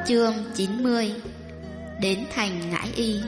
Chương 90. Đến thành Ngãi Y.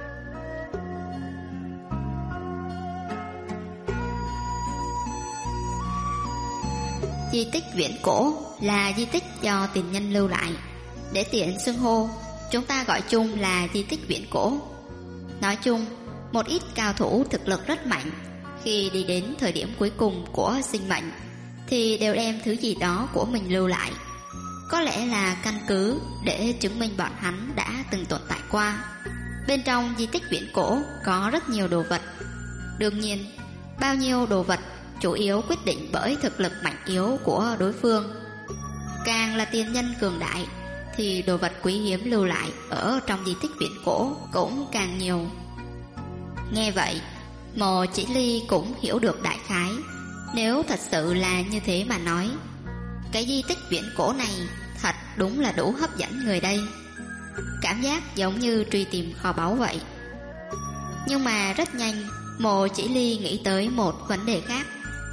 Di tích viễn cổ là di tích do tiền nhân lưu lại. Để tiện xưng hô, chúng ta gọi chung là di tích viễn cổ. Nói chung, một ít cao thủ thực lực rất mạnh, khi đi đến thời điểm cuối cùng của sinh mệnh thì đều đem thứ gì đó của mình lưu lại. Có lẽ là căn cứ để chứng minh bọn hắn đã từng tồn tại qua. Bên trong di tích viễn cổ có rất nhiều đồ vật. Đương nhiên, bao nhiêu đồ vật chủ yếu quyết định bởi thực lực mạnh yếu của đối phương. Càng là tiền nhân cường đại thì đồ vật quý hiếm lưu lại ở trong di tích viễn cổ cũng càng nhiều. Nghe vậy, Mộ Chỉ Ly cũng hiểu được đại khái. Nếu thật sự là như thế mà nói, cái di tích viễn cổ này thật đúng là đủ hấp dẫn người đây. Cảm giác giống như truy tìm kho báu vậy. Nhưng mà rất nhanh, Mộ Chỉ Ly nghĩ tới một vấn đề khác.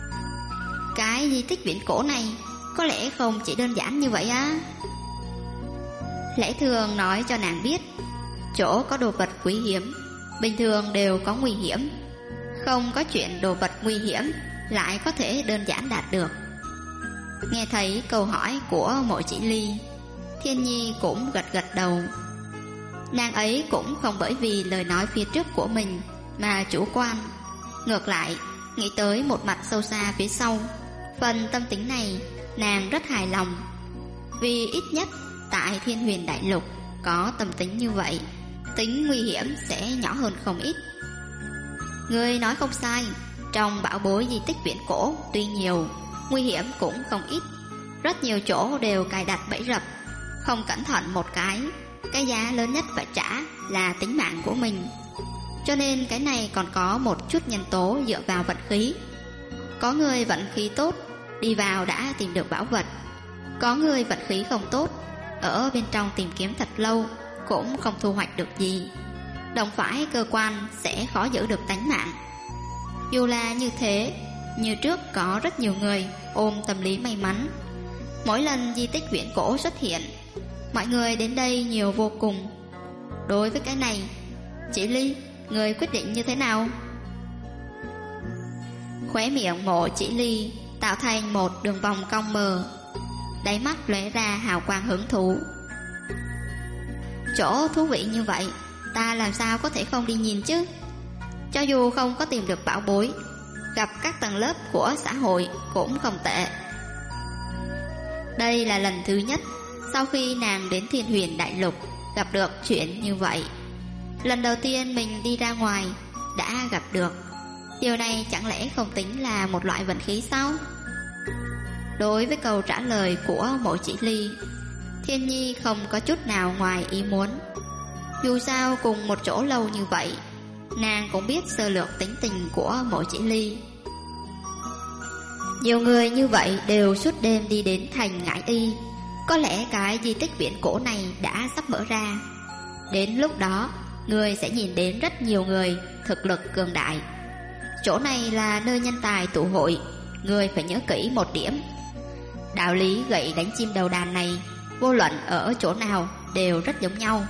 Cái di tích viễn cổ này có lẽ không chỉ đơn giản như vậy á. Lẽ thường nói cho nàng biết, chỗ có đồ vật quý hiếm bình thường đều có nguy hiểm. Không có chuyện đồ vật nguy hiểm lại có thể đơn giản đạt được. Nghe thấy câu hỏi của Mộ Chỉ Ly, Thiên Nhi cũng gật gật đầu. Nàng ấy cũng không bởi vì lời nói phía trước của mình mà chủ quan. Ngược lại, nghĩ tới một mặt sâu xa phía sau. Phần tâm tính này nàng rất hài lòng. Vì ít nhất tại Thiên Huyền Đại Lục có tâm tính như vậy, tính nguy hiểm sẽ nhỏ hơn không ít. Ngươi nói không sai, trong bảo bối di tích viễn cổ tuy nhiều, nguy hiểm cũng không ít. Rất nhiều chỗ đều cài đặt bẫy rập, không cẩn thận một cái giá lớn nhất phải trả là tính mạng của mình. Cho nên cái này còn có một chút nhân tố dựa vào vận khí. Có người vận khí tốt, đi vào đã tìm được bảo vật. Có người vận khí không tốt, ở bên trong tìm kiếm thật lâu cũng không thu hoạch được gì. Đồng phải cơ quan sẽ khó giữ được tánh mạng. Dù là như thế, như trước có rất nhiều người ôm tâm lý may mắn. Mỗi lần di tích viễn cổ xuất hiện, mọi người đến đây nhiều vô cùng. Đối với cái này, Chỉ Ly, người quyết định như thế nào? Khóe miệng Mộ Chỉ Ly tạo thành một đường vòng cong mờ, đáy mắt lóe ra hào quang hứng thú. Chỗ thú vị như vậy, ta làm sao có thể không đi nhìn chứ? Cho dù không có tìm được bảo bối, gặp các tầng lớp của xã hội cũng không tệ. Đây là lần thứ nhất sau khi nàng đến Thiên Huyền Đại Lục gặp được chuyện như vậy. Lần đầu tiên mình đi ra ngoài đã gặp được. Điều này chẳng lẽ không tính là một loại vận khí sao? Đối với câu trả lời của Mộ Chỉ Ly, Thiên Nhi không có chút nào ngoài ý muốn. Dù sao cùng một chỗ lâu như vậy, nàng cũng biết sơ lược tính tình của Mộ Chỉ Ly. Nhiều người như vậy đều suốt đêm đi đến thành Ngãi Y. Có lẽ cái di tích viễn cổ này đã sắp mở ra. Đến lúc đó, người sẽ nhìn đến rất nhiều người thực lực cường đại. Chỗ này là nơi nhân tài tụ hội, người phải nhớ kỹ một điểm. Đạo lý gậy đánh chim đầu đàn này, vô luận ở chỗ nào đều rất giống nhau.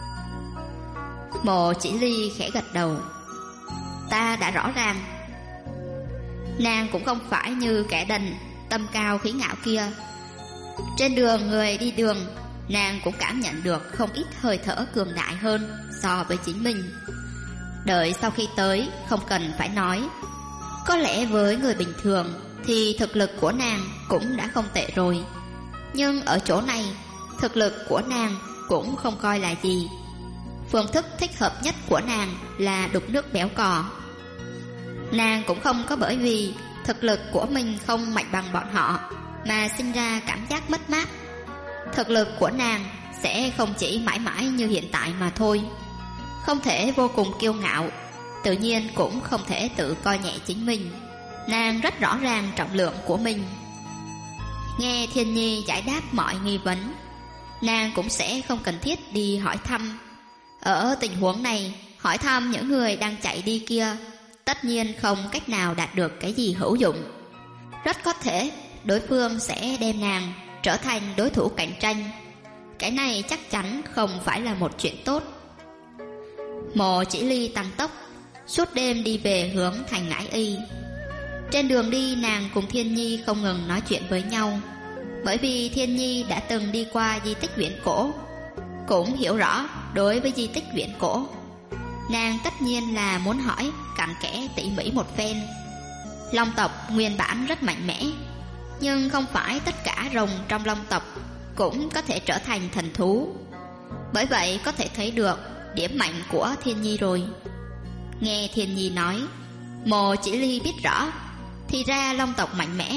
Mộ Chỉ Ly khẽ gật đầu. Ta đã rõ ràng. Nàng cũng không phải như kẻ đần tâm cao khí ngạo kia. Trên đường người đi đường, nàng cũng cảm nhận được không ít hơi thở cường đại hơn so với chính mình. Đợi sau khi tới, không cần phải nói, có lẽ với người bình thường thì thực lực của nàng cũng đã không tệ rồi. Nhưng ở chỗ này, thực lực của nàng cũng không coi là gì. Phương thức thích hợp nhất của nàng là đục nước béo cò. Nàng cũng không có bởi vì thực lực của mình không mạnh bằng bọn họ mà sinh ra cảm giác mất mát. Thực lực của nàng sẽ không chỉ mãi mãi như hiện tại mà thôi. Không thể vô cùng kiêu ngạo, tự nhiên cũng không thể tự coi nhẹ chính mình. Nàng rất rõ ràng trọng lượng của mình. Nghe Thiên Nhi giải đáp mọi nghi vấn, nàng cũng sẽ không cần thiết đi hỏi thăm. Ở tình huống này, hỏi thăm những người đang chạy đi kia tất nhiên không cách nào đạt được cái gì hữu dụng. Rất có thể đối phương sẽ đem nàng trở thành đối thủ cạnh tranh. cái này chắc chắn không phải là một chuyện tốt. Mộ Chỉ Ly tăng tốc, suốt đêm đi về hướng thành Ngãi Y. Trên đường đi, nàng cùng Thiên Nhi không ngừng nói chuyện với nhau, bởi vì Thiên Nhi đã từng đi qua di tích viễn cổ, cũng hiểu rõ đối với di tích viễn cổ. Nàng tất nhiên là muốn hỏi cặn kẽ tỉ mỉ một phen. Long tộc nguyên bản rất mạnh mẽ, nhưng không phải tất cả rồng trong long tộc cũng có thể trở thành thần thú. Bởi vậy có thể thấy được điểm mạnh của Thiên Nhi rồi. Nghe Thiên Nhi nói, Mộ Chỉ Ly biết rõ, thì ra long tộc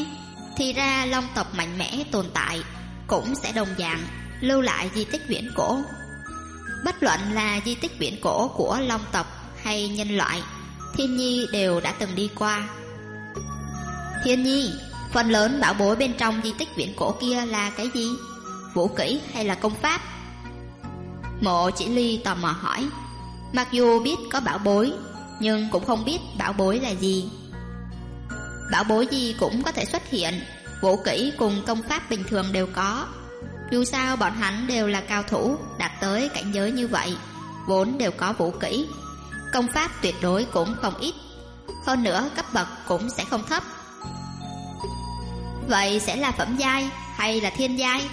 mạnh mẽ tồn tại cũng sẽ đồng dạng lưu lại di tích viễn cổ. Bất luận là di tích viễn cổ của long tộc hay nhân loại, Thiên Nhi đều đã từng đi qua. Thiên Nhi, phần lớn bảo bối bên trong di tích viễn cổ kia là cái gì? Vũ kỹ hay là công pháp? Mộ Chỉ Ly tò mò hỏi. Mặc dù biết có bảo bối, nhưng cũng không biết bảo bối là gì. Bảo bối gì cũng có thể xuất hiện, vũ kỹ cùng công pháp bình thường đều có. Dù sao bọn hắn đều là cao thủ đạt tới cảnh giới như vậy, vốn đều có vũ kỹ, công pháp tuyệt đối cũng không ít, hơn nữa cấp bậc cũng sẽ không thấp. Vậy sẽ là phẩm giai hay là thiên giai?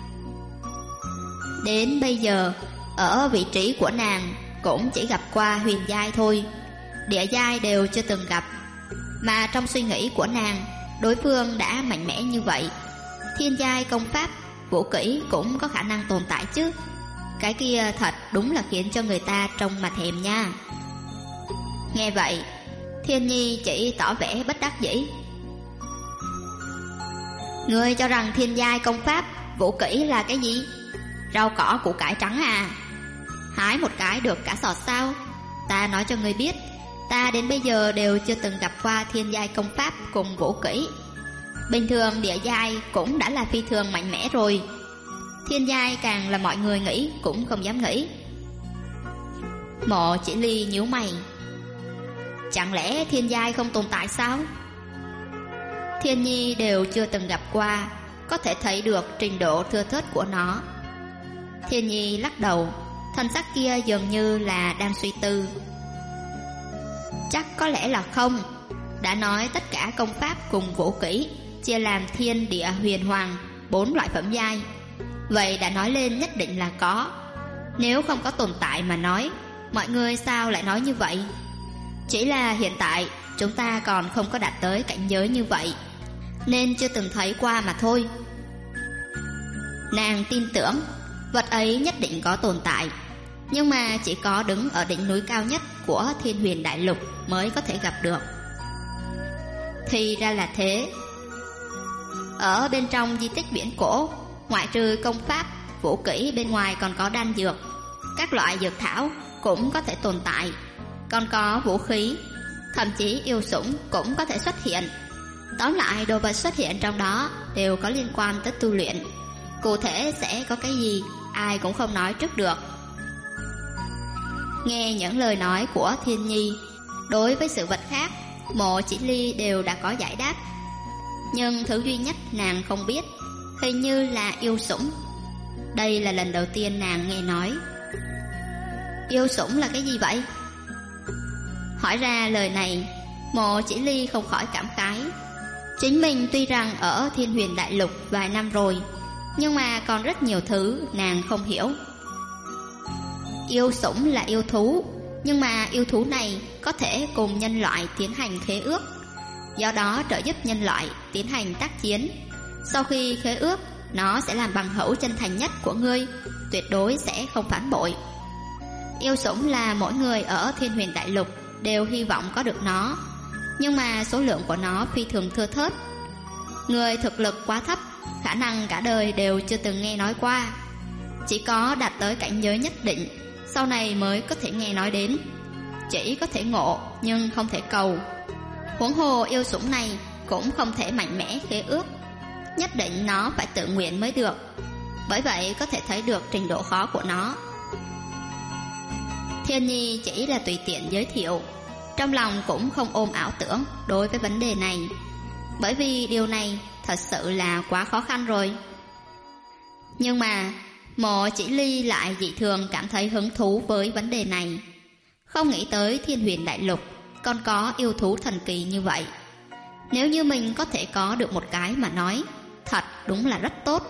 Đến bây giờ, ở vị trí của nàng cũng chỉ gặp qua huyền giai thôi, địa giai đều chưa từng gặp. Mà trong suy nghĩ của nàng, đối phương đã mạnh mẽ như vậy, thiên giai công pháp, vũ kỹ cũng có khả năng tồn tại chứ. Cái kia thật đúng là khiến cho người ta trông mà thèm nha. Nghe vậy, Thiên Nhi chỉ tỏ vẻ bất đắc dĩ. Ngươi cho rằng thiên giai công pháp, vũ kỹ là cái gì? Rau cỏ củ cải trắng à? Hái một cái được cả sọt sao? Ta nói cho ngươi biết, ta đến bây giờ đều chưa từng gặp qua thiên giai công pháp cùng vũ kỹ. Bình thường địa giai cũng đã là phi thường mạnh mẽ rồi, thiên giai càng là mọi người nghĩ cũng không dám nghĩ. Mộ Chỉ Ly nhíu mày. Chẳng lẽ thiên giai không tồn tại sao? Thiên Nhi đều chưa từng gặp qua, có thể thấy được trình độ thưa thớt của nó. Thiên Nhi lắc đầu, thần sắc kia dường như là đang suy tư. Chắc có lẽ là không. Đã nói tất cả công pháp cùng vũ kỹ chia làm thiên địa huyền hoàng 4 loại phẩm giai, vậy đã nói lên nhất định là có. Nếu không có tồn tại mà nói, mọi người sao lại nói như vậy? Chỉ là hiện tại chúng ta còn không có đạt tới cảnh giới như vậy, nên chưa từng thấy qua mà thôi. Nàng tin tưởng vật ấy nhất định có tồn tại, nhưng mà chỉ có đứng ở đỉnh núi cao nhất của Thiên Huyền Đại Lục mới có thể gặp được. Thì ra là thế. Ở bên trong di tích viễn cổ, ngoại trừ công pháp, vũ kỹ, bên ngoài còn có đan dược, các loại dược thảo cũng có thể tồn tại, còn có vũ khí, thậm chí yêu sủng cũng có thể xuất hiện. Tóm lại, đồ vật xuất hiện trong đó đều có liên quan tới tu luyện. Cụ thể sẽ có cái gì, ai cũng không nói trước được. Nghe những lời nói của Thiên Nhi, đối với sự vật khác, Mộ Chỉ Ly đều đã có giải đáp. Nhưng thứ duy nhất nàng không biết hình như là yêu sủng. Đây là lần đầu tiên nàng nghe nói. Yêu sủng là cái gì vậy? Hỏi ra lời này, Mộ Chỉ Ly không khỏi cảm khái. Chính mình tuy rằng ở Thiên Huyền Đại Lục vài năm rồi, nhưng mà còn rất nhiều thứ nàng không hiểu. Yêu sủng là yêu thú, nhưng mà yêu thú này có thể cùng nhân loại tiến hành khế ước, do đó trợ giúp nhân loại tiến hành tác chiến. Sau khi khế ước, nó sẽ làm bằng hữu chân thành nhất của ngươi, tuyệt đối sẽ không phản bội. Yêu sủng là mỗi người ở Thiên Huyền Đại Lục đều hy vọng có được nó, nhưng mà số lượng của nó phi thường thưa thớt. Người thực lực quá thấp, khả năng cả đời đều chưa từng nghe nói qua. Chỉ có đạt tới cảnh giới nhất định, sau này mới có thể nghe nói đến. Chỉ có thể ngộ nhưng không thể cầu. Huống hồ yêu sủng này cũng không thể mạnh mẽ khế ước, nhất định nó phải tự nguyện mới được. Bởi vậy có thể thấy được trình độ khó của nó. Thiên Nhi chỉ là tùy tiện giới thiệu, trong lòng cũng không ôm ảo tưởng đối với vấn đề này, bởi vì điều này thật sự là quá khó khăn rồi. Nhưng mà Mộ Chỉ Ly lại dị thường cảm thấy hứng thú với vấn đề này. Không nghĩ tới Thiên Huyền Đại Lục còn có yêu thú thần kỳ như vậy. Nếu như mình có thể có được một cái mà nói, thật đúng là rất tốt.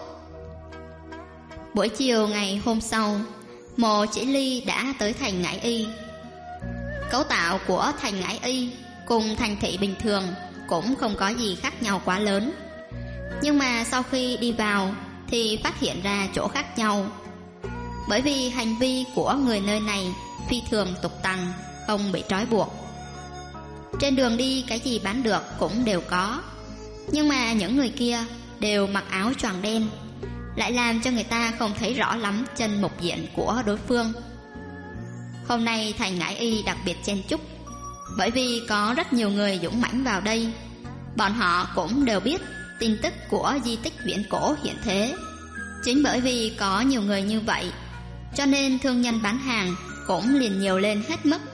Buổi chiều ngày hôm sau, Mộ Chỉ Ly đã tới thành Ngải Y. Cấu tạo của thành Ngải Y cùng thành thị bình thường cũng không có gì khác nhau quá lớn. Nhưng mà sau khi đi vào thì phát hiện ra chỗ khác nhau. Bởi vì hành vi của người nơi này phi thường tục tằng, không bị trói buộc. Trên đường đi cái gì bán được cũng đều có. Nhưng mà những người kia đều mặc áo choàng đen, lại làm cho người ta không thấy rõ lắm chân mục diện của đối phương. Hôm nay thành Ngải Y đặc biệt chen chúc, bởi vì có rất nhiều người dũng mãnh vào đây. Bọn họ cũng đều biết tin tức của di tích viễn cổ hiện thế. Chính bởi vì có nhiều người như vậy, cho nên thương nhân bán hàng cũng liền nhiều lên hết mức.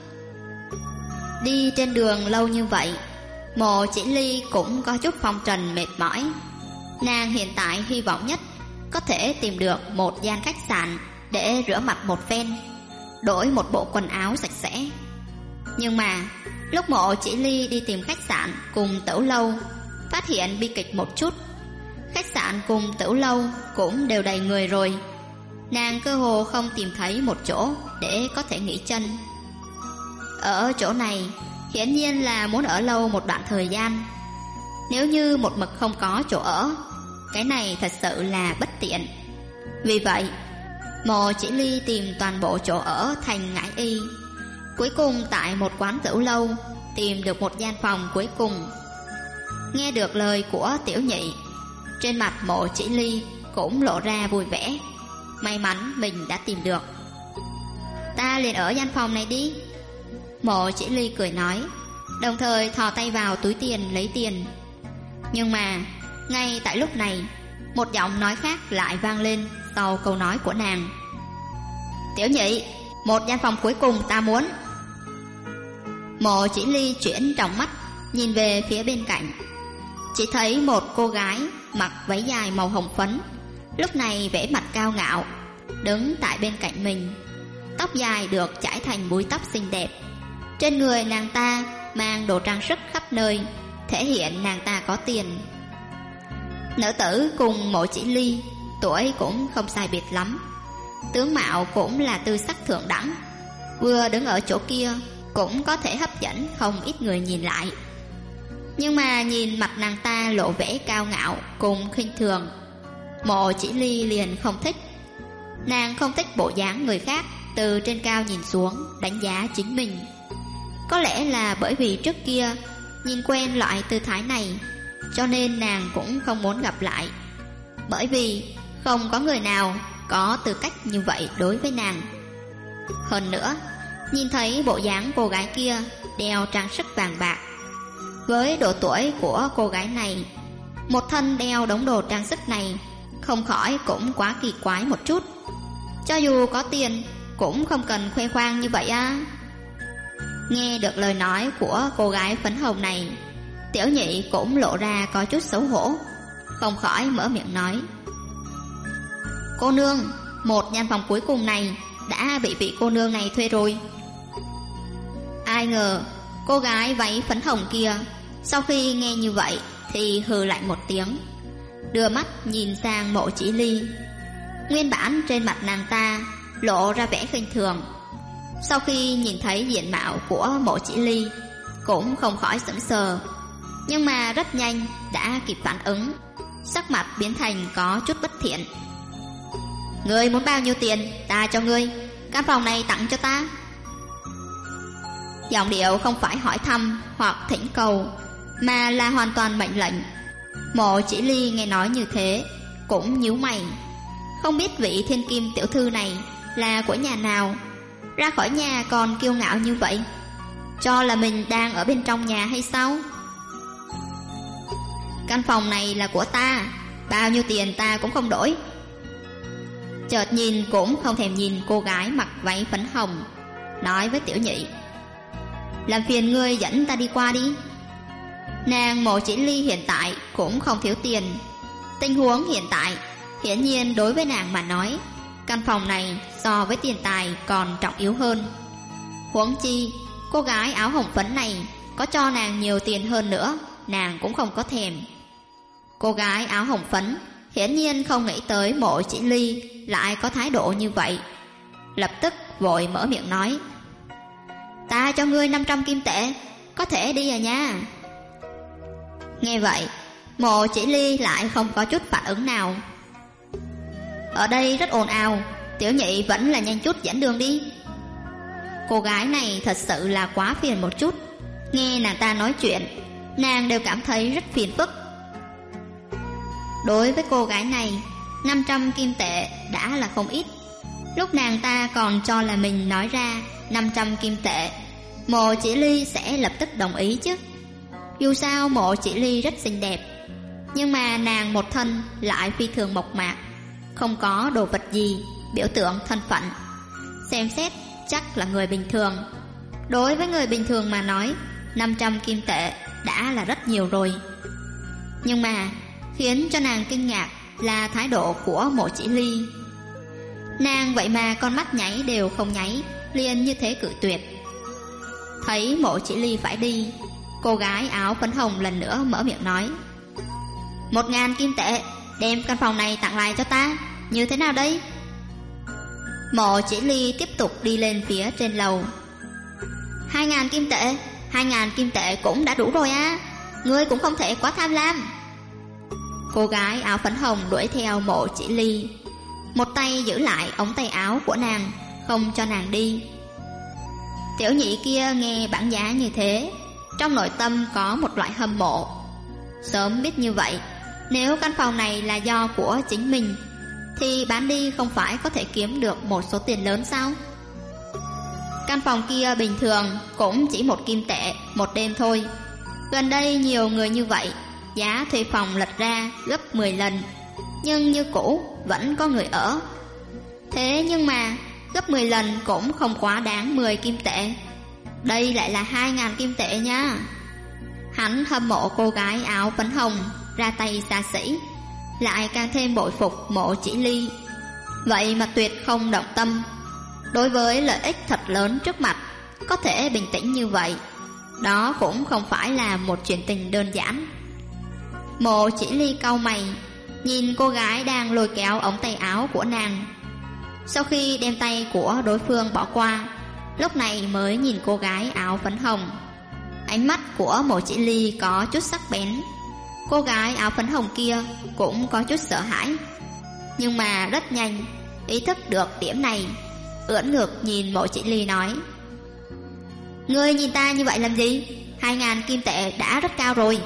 Đi trên đường lâu như vậy, Mộ Chỉ Ly cũng có chút phong trần mệt mỏi. Nàng hiện tại hy vọng nhất có thể tìm được một gian khách sạn để rửa mặt một phen, đổi một bộ quần áo sạch sẽ. Nhưng mà lúc Mộ Chỉ Ly đi tìm khách sạn cùng tửu lâu, phát hiện bi kịch một chút. Khách sạn cùng tửu lâu cũng đều đầy người rồi. Nàng cơ hồ không tìm thấy một chỗ để có thể nghỉ chân. Ở chỗ này hiển nhiên là muốn ở lâu một đoạn thời gian. Nếu như một mực không có chỗ ở, cái này thật sự là bất tiện. Vì vậy Mộ Chỉ Ly tìm toàn bộ chỗ ở thành Ngải Y. Cuối cùng tại một quán tửu lâu tìm được một gian phòng cuối cùng. Nghe được lời của tiểu nhị, trên mặt Mộ Chỉ Ly cũng lộ ra vui vẻ. May mắn mình đã tìm được. Ta liền ở gian phòng này đi. Mộ Chỉ Ly cười nói, đồng thời thò tay vào túi tiền lấy tiền. Nhưng mà ngay tại lúc này, một giọng nói khác lại vang lên sau câu nói của nàng. Tiểu nhị, một gian phòng cuối cùng ta muốn. Mộ Chỉ Ly chuyển trọng mắt nhìn về phía bên cạnh, chỉ thấy một cô gái mặc váy dài màu hồng phấn, lúc này vẻ mặt cao ngạo, đứng tại bên cạnh mình. Tóc dài được chải thành búi tóc xinh đẹp. Trên người nàng ta mang đồ trang sức khắp nơi, thể hiện nàng ta có tiền. Nữ tử cùng Mộ Chỉ Ly tuổi cũng không sai biệt lắm, tướng mạo cũng là tư sắc thượng đẳng. Vừa đứng ở chỗ kia cũng có thể hấp dẫn không ít người nhìn lại. Nhưng mà nhìn mặt nàng ta lộ vẻ cao ngạo cùng khinh thường, Mộ Chỉ Ly liền không thích. Nàng không thích bộ dáng người khác từ trên cao nhìn xuống đánh giá chính mình. Có lẽ là bởi vì trước kia nhìn quen loại tư thái này, cho nên nàng cũng không muốn gặp lại. Bởi vì không có người nào có tư cách như vậy đối với nàng. Hơn nữa, nhìn thấy bộ dáng cô gái kia đeo trang sức vàng bạc, với độ tuổi của cô gái này, một thân đeo đống đồ trang sức này không khỏi cũng quá kỳ quái một chút. Cho dù có tiền cũng không cần khoe khoang như vậy à. Nghe được lời nói của cô gái phấn hồng này, tiểu nhị cũng lộ ra có chút xấu hổ, không khỏi mở miệng nói, cô nương, một gian phòng cuối cùng này đã bị vị cô nương này thuê rồi. Ai ngờ cô gái váy phấn hồng kia sau khi nghe như vậy thì hừ lạnh một tiếng, đưa mắt nhìn sang Mộ Chỉ Ly. Nguyên bản trên mặt nàng ta lộ ra vẻ khinh thường, sau khi nhìn thấy diện mạo của Mộ Chỉ Ly cũng không khỏi sững sờ, nhưng mà rất nhanh đã kịp phản ứng, sắc mặt biến thành có chút bất thiện. Ngươi muốn bao nhiêu tiền ta cho ngươi, căn phòng này tặng cho ta. Giọng điệu không phải hỏi thăm hoặc thỉnh cầu, mà là hoàn toàn mệnh lệnh. Mộ Chỉ Ly nghe nói như thế cũng nhíu mày, không biết vị thiên kim tiểu thư này là của nhà nào, ra khỏi nhà còn kiêu ngạo như vậy, cho là mình đang ở bên trong nhà hay sao? Căn phòng này là của ta, bao nhiêu tiền ta cũng không đổi. Chợt nhìn cũng không thèm nhìn cô gái mặc váy phấn hồng, nói với tiểu nhị, làm phiền ngươi dẫn ta đi qua đi. Nàng Mộ Chỉ Ly hiện tại cũng không thiếu tiền. Tình huống hiện tại hiển nhiên đối với nàng mà nói căn phòng này so với tiền tài còn trọng yếu hơn. Huống chi cô gái áo hồng phấn này có cho nàng nhiều tiền hơn nữa, nàng cũng không có thèm. Cô gái áo hồng phấn hiển nhiên không nghĩ tới Mộ Chỉ Ly lại có thái độ như vậy, lập tức vội mở miệng nói: "Ta cho ngươi 500 kim tệ, có thể đi à nha." Nghe vậy, Mộ Chỉ Ly lại không có chút phản ứng nào. "Ở đây rất ồn ào, tiểu nhị vẫn là nhanh chút dẫn đường đi." Cô gái này thật sự là quá phiền một chút, nghe nàng ta nói chuyện, nàng đều cảm thấy rất phiền phức. Đối với cô gái này, 500 kim tệ đã là không ít. Lúc nàng ta còn cho là mình nói ra 500 kim tệ, Mộ Chỉ Ly sẽ lập tức đồng ý chứ. Dù sao Mộ Chỉ Ly rất xinh đẹp, nhưng mà nàng một thân lại phi thường mộc mạc, không có đồ vật gì biểu tượng thân phận, xem xét chắc là người bình thường. Đối với người bình thường mà nói, 500 kim tệ đã là rất nhiều rồi. Nhưng mà khiến cho nàng kinh ngạc là thái độ của Mộ Chỉ Ly. Nàng vậy mà con mắt nháy đều không nháy, liền như thế cự tuyệt. Thấy Mộ Chỉ Ly phải đi, cô gái áo phấn hồng lần nữa mở miệng nói: 1000 kim tệ, đem căn phòng này tặng lại cho ta, như thế nào đây? Mộ Chỉ Ly tiếp tục đi lên phía trên lầu. 2000 kim tệ, 2000 kim tệ cũng đã đủ rồi á, ngươi cũng không thể quá tham lam. Cô gái áo phấn hồng đuổi theo Mộ Chỉ Ly, một tay giữ lại ống tay áo của nàng, không cho nàng đi. Tiểu nhị kia nghe bản giá như thế, trong nội tâm có một loại hâm mộ. Sớm biết như vậy, nếu căn phòng này là do của chính mình thì bán đi không phải có thể kiếm được một số tiền lớn sao? Căn phòng kia bình thường cũng chỉ 1 kim tệ một đêm thôi. Gần đây nhiều người như vậy, giá thuê phòng lật ra gấp 10 lần, nhưng như cũ vẫn có người ở. Thế nhưng mà gấp 10 lần cũng không quá đáng 10 kim tệ. Đây lại là 2000 kim tệ nha. Hắn hâm mộ cô gái áo phấn hồng ra tay xa xỉ, lại càng thêm bội phục Mộ Chỉ Ly. Vậy mà tuyệt không động tâm. Đối với lợi ích thật lớn trước mặt, có thể bình tĩnh như vậy, đó cũng không phải là một chuyện tình đơn giản. Mộ Chỉ Ly cau mày, nhìn cô gái đang lôi kéo ống tay áo của nàng. Sau khi đem tay của đối phương bỏ qua, lúc này mới nhìn cô gái áo phấn hồng. Ánh mắt của Mộ Chỉ Ly có chút sắc bén. Cô gái áo phấn hồng kia cũng có chút sợ hãi, nhưng mà rất nhanh ý thức được điểm này, ưỡn ngực nhìn Mộ Chỉ Ly nói: "Ngươi nhìn ta như vậy làm gì? 2000 kim tệ đã rất cao rồi."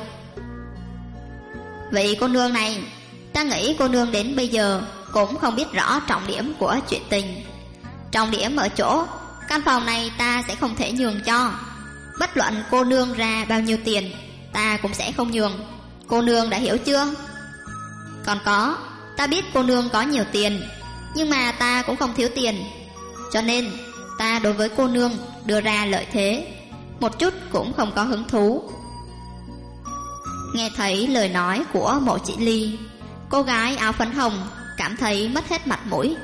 "Vị cô nương này, ta nghĩ cô nương đến bây giờ cũng không biết rõ trọng điểm của chuyện tình. Trọng điểm ở chỗ căn phòng này ta sẽ không thể nhường cho. Bất luận cô nương ra bao nhiêu tiền, ta cũng sẽ không nhường. Cô nương đã hiểu chưa? Còn có, ta biết cô nương có nhiều tiền, nhưng mà ta cũng không thiếu tiền, cho nên ta đối với cô nương đưa ra lợi thế một chút cũng không có hứng thú." Nghe thấy lời nói của Mộ Chỉ Ly, cô gái áo phấn hồng cảm thấy mất hết mặt mũi.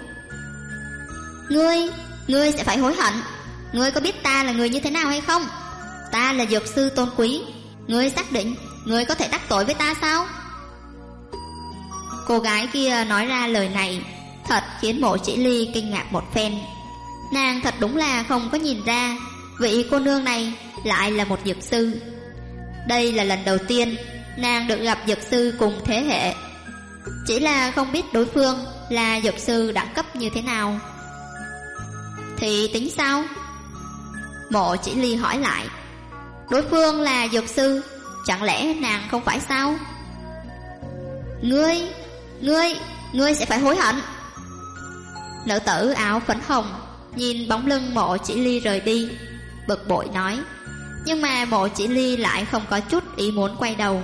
Ngươi sẽ phải hối hận. Ngươi có biết ta là người như thế nào hay không? Ta là dược sư tôn quý. Ngươi xác định ngươi có thể đắc tội với ta sao? Cô gái kia nói ra lời này thật khiến Mộ Chỉ Ly kinh ngạc một phen. Nàng thật đúng là không có nhìn ra vị cô nương này lại là một dược sư. Đây là lần đầu tiên nàng được gặp dược sư cùng thế hệ, chỉ là không biết đối phương là dược sư đẳng cấp như thế nào. Thì tính sao? Mộ Chỉ Ly hỏi lại. Đối phương là dược sư, chẳng lẽ nàng không phải sao? Ngươi sẽ phải hối hận. Nữ tử áo phấn hồng nhìn bóng lưng Mộ Chỉ Ly rời đi, bực bội nói. Nhưng mà Mộ Chỉ Ly lại không có chút ý muốn quay đầu.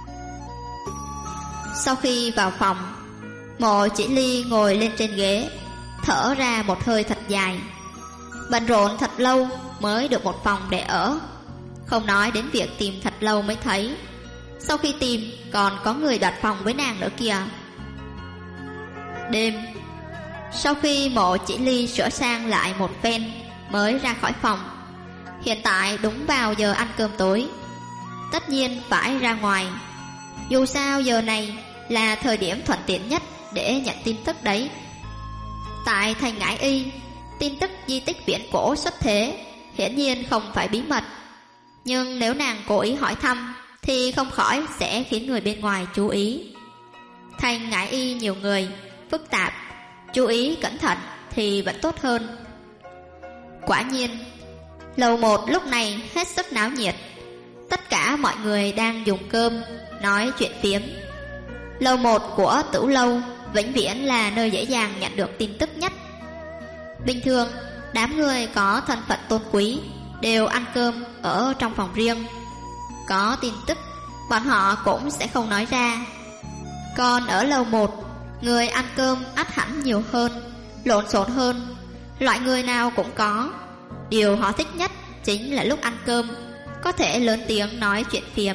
Sau khi vào phòng, Mộ Chỉ Ly ngồi lên trên ghế, thở ra một hơi thật dài. Bận rộn thật lâu mới được một phòng để ở, không nói đến việc tìm thật lâu mới thấy. Sau khi tìm còn có người đoạt phòng với nàng nữa kìa. Sau khi Mộ Chỉ Ly sửa sang lại một phen mới ra khỏi phòng. Hiện tại đúng vào giờ ăn cơm tối, tất nhiên phải ra ngoài. Dù sao giờ này là thời điểm thuận tiện nhất để nhận tin tức đấy. Tại thành Ngãi Y, tin tức di tích viễn cổ xuất thế hiển nhiên không phải bí mật. Nhưng nếu nàng cố ý hỏi thăm thì không khỏi sẽ khiến người bên ngoài chú ý. Thành Ngãi Y nhiều người, phức tạp, chú ý cẩn thận thì vẫn tốt hơn. Quả nhiên, lầu 1 lúc này hết sức náo nhiệt. Tất cả mọi người đang dùng cơm, nói chuyện phiếm. Lầu 1 của Tửu Lâu vĩnh viễn là nơi dễ dàng nhận được tin tức nhất. Bình thường, đám người có thân phận tôn quý đều ăn cơm ở trong phòng riêng. Có tin tức, bọn họ cũng sẽ không nói ra. Còn ở lầu 1, người ăn cơm ắt hẳn nhiều hơn, lộn xộn hơn, loại người nào cũng có. Điều họ thích nhất chính là lúc ăn cơm có thể lớn tiếng nói chuyện phiếm.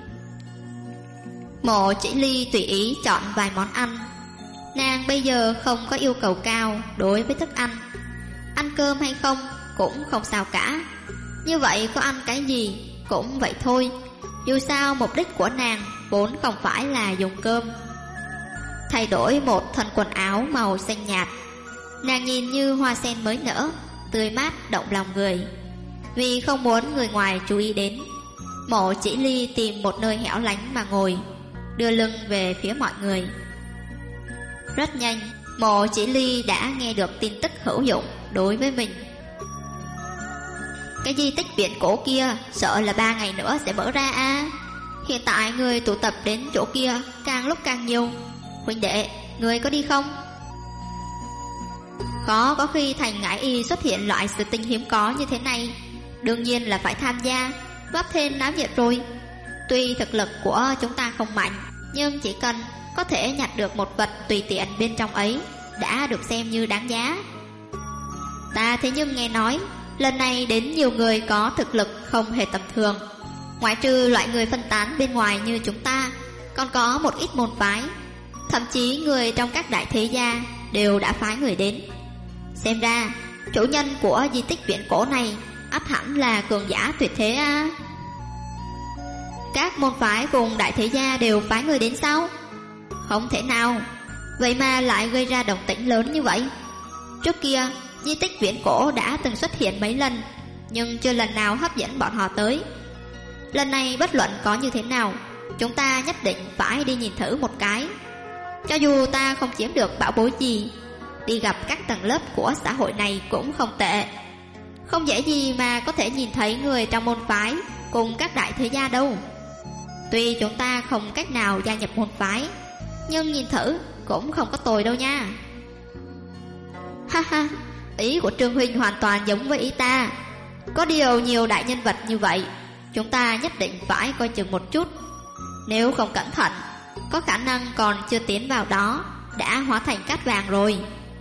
Mộ Chỉ Ly tùy ý chọn vài món ăn. Nàng bây giờ không có yêu cầu cao đối với thức ăn. Ăn cơm hay không cũng không sao cả. Như vậy có ăn cái gì cũng vậy thôi. Dù sao mục đích của nàng vốn không phải là dùng cơm. Thay đổi một thân quần áo màu xanh nhạt, nàng nhìn như hoa sen mới nở, tươi mát động lòng người. Vì không muốn người ngoài chú ý đến, Mộ Chỉ Ly tìm một nơi hẻo lánh mà ngồi, đưa lưng về phía mọi người. Rất nhanh, Mộ Chỉ Ly đã nghe được tin tức hữu dụng đối với mình. Cái di tích viễn cổ kia sợ là 3 ngày nữa sẽ mở ra à. Hiện tại người tụ tập đến chỗ kia càng lúc càng nhiều. Huynh đệ, người có đi không? Khó có khi thành Ngãi Y xuất hiện loại sự tình hiếm có như thế này, đương nhiên là phải tham gia, góp thêm náo nhiệt rồi. Tuy thực lực của chúng ta không mạnh, nhưng chỉ cần có thể nhặt được một vật tùy tiện bên trong ấy đã được xem như đáng giá. Ta thế nhưng nghe nói lần này đến nhiều người có thực lực không hề tầm thường. Ngoại trừ loại người phân tán bên ngoài như chúng ta, còn có một ít môn phái, thậm chí người trong các đại thế gia đều đã phái người đến. Xem ra chủ nhân của di tích viễn cổ này ắt hẳn là cường giả tuyệt thế à. Các môn phái cùng đại thế gia đều phái người đến sao? Không thể nào. Vậy mà lại gây ra động tĩnh lớn như vậy. Trước kia di tích viễn cổ đã từng xuất hiện mấy lần, nhưng chưa lần nào hấp dẫn bọn họ tới. Lần này bất luận có như thế nào, chúng ta nhất định phải đi nhìn thử một cái. Cho dù ta không chiếm được bảo bối gì, đi gặp các tầng lớp của xã hội này cũng không tệ. Không dễ gì mà có thể nhìn thấy người trong môn phái cùng các đại thế gia đâu. Tuy chúng ta không cách nào gia nhập môn phái, nhưng nhìn thử cũng không có tồi đâu nha. Ha ha, ý của Trương huynh hoàn toàn giống với ý ta. Có điều nhiều đại nhân vật như vậy, chúng ta nhất định phải coi chừng một chút. Nếu không cẩn thận, có khả năng còn chưa tiến vào đó đã hóa thành cát vàng rồi.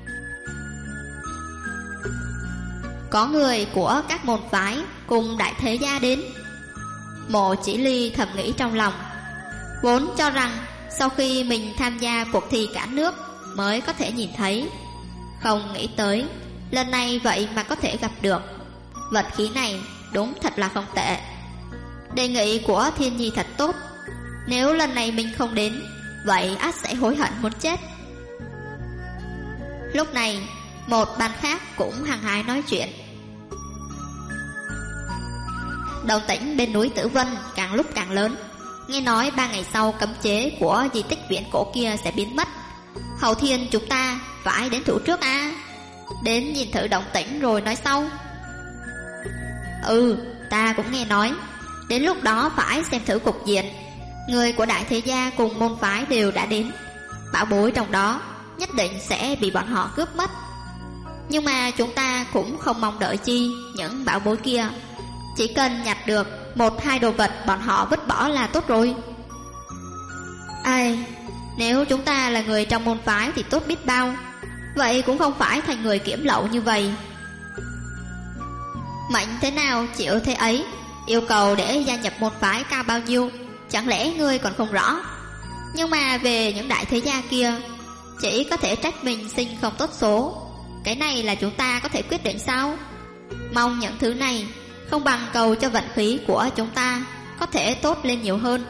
Có người của các môn phái cùng đại thế gia đến. Mộ Chỉ Ly thầm nghĩ trong lòng, vốn cho rằng sau khi mình tham gia cuộc thi cả nước mới có thể nhìn thấy, không nghĩ tới lần này vậy mà có thể gặp được. Vật khí này đúng thật là không tệ. Đề nghị của Thiên Nhi thật tốt. Nếu lần này mình không đến, vậy ắt sẽ hối hận muốn chết. Lúc này một bàn khác cũng hăng hái nói chuyện. Động tĩnh bên núi Tử Vân càng lúc càng lớn. Nghe nói 3 ngày sau cấm chế của di tích viễn cổ kia sẽ biến mất. Hậu Thiên chúng ta phải đến thủ trước à. Đến nhìn thử động tĩnh rồi nói sau. Ừ, ta cũng nghe nói. Đến lúc đó phải xem thử cục diện. Người của đại thế gia cùng môn phái đều đã đến. Bảo bối trong đó nhất định sẽ bị bọn họ cướp mất. Nhưng mà chúng ta cũng không mong đợi chi những bảo bối kia. Chỉ cần nhặt được 1-2 đồ vật bọn họ vứt bỏ là tốt rồi. Ai, nếu chúng ta là người trong môn phái thì tốt biết bao. Vậy cũng không phải thành người kiểm lậu như vậy. Mệnh thế nào chịu thế ấy. Yêu cầu để gia nhập môn phái cao bao nhiêu, chẳng lẽ ngươi còn không rõ? Nhưng mà về những đại thế gia kia, chỉ có thể trách mình sinh không tốt số. Cái này là chúng ta có thể quyết định sao? Mong những thứ này không bằng cầu cho vận khí của chúng ta có thể tốt lên nhiều hơn.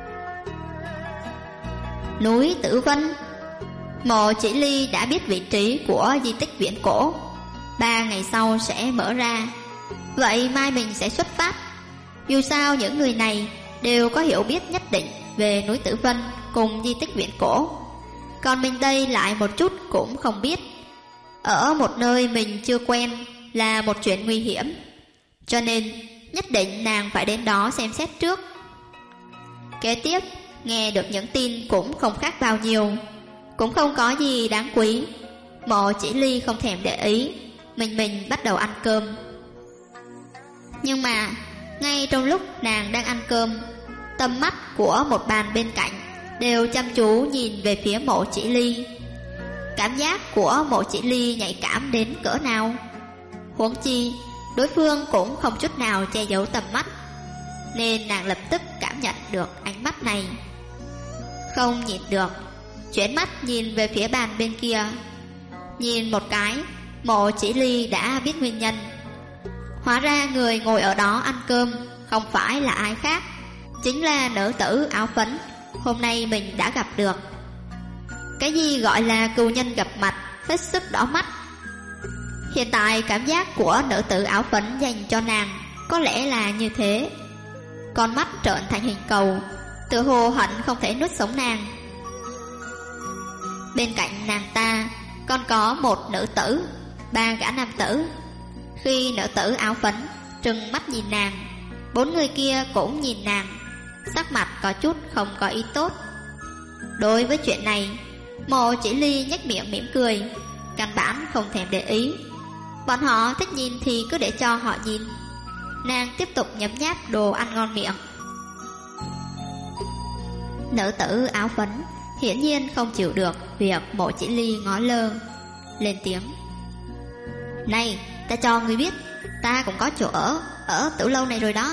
Núi Tử Vân. Mộ Chỉ Ly đã biết vị trí của di tích viễn cổ, 3 ngày sau sẽ mở ra. Vậy mai mình sẽ xuất phát. Dù sao những người này đều có hiểu biết nhất định về núi Tử Vân cùng di tích viễn cổ, còn mình đây lại một chút cũng không biết. Ở một nơi mình chưa quen là một chuyện nguy hiểm, cho nên nhất định nàng phải đến đó xem xét trước. Kế tiếp nghe được những tin cũng không khác bao nhiêu, cũng không có gì đáng quý. Mộ Chỉ Ly không thèm để ý, mình bắt đầu ăn cơm. Nhưng mà ngay trong lúc nàng đang ăn cơm, tầm mắt của một bàn bên cạnh đều chăm chú nhìn về phía Mộ Chỉ Ly. Cảm giác của Mộ Chỉ Ly nhạy cảm đến cỡ nào. Huống chi đối phương cũng không chút nào che giấu tầm mắt, nên nàng lập tức cảm nhận được ánh mắt này. Không nhịn được, chuyển mắt nhìn về phía bàn bên kia. Nhìn một cái, Mộ Chỉ Ly đã biết nguyên nhân. Hóa ra người ngồi ở đó ăn cơm không phải là ai khác, chính là nữ tử áo phấn hôm nay mình đã gặp được. Cái gì gọi là cừu nhân gặp mặt hết sức đỏ mắt. Hiện tại cảm giác của nữ tử áo phấn dành cho nàng có lẽ là như thế. Con mắt trợn thành hình cầu, tựa hồ hận không thể nuốt sống nàng. Bên cạnh nàng ta còn có một nữ tử, 3 gã nam tử. Khi nữ tử áo phấn trừng mắt nhìn nàng, 4 người kia cũng nhìn nàng, sắc mặt có chút không có ý tốt. Đối với chuyện này, Mộ Chỉ Ly nhếch miệng mỉm cười, căn bản không thèm để ý. Bọn họ thích nhìn thì cứ để cho họ nhìn. Nàng tiếp tục nhấm nháp đồ ăn ngon miệng. Nữ tử áo phấn hiển nhiên không chịu được việc Mộ Chỉ Ly ngó lơ, lên tiếng: "Này, ta cho ngươi biết, ta cũng có chỗ ở tiểu lâu này rồi đó."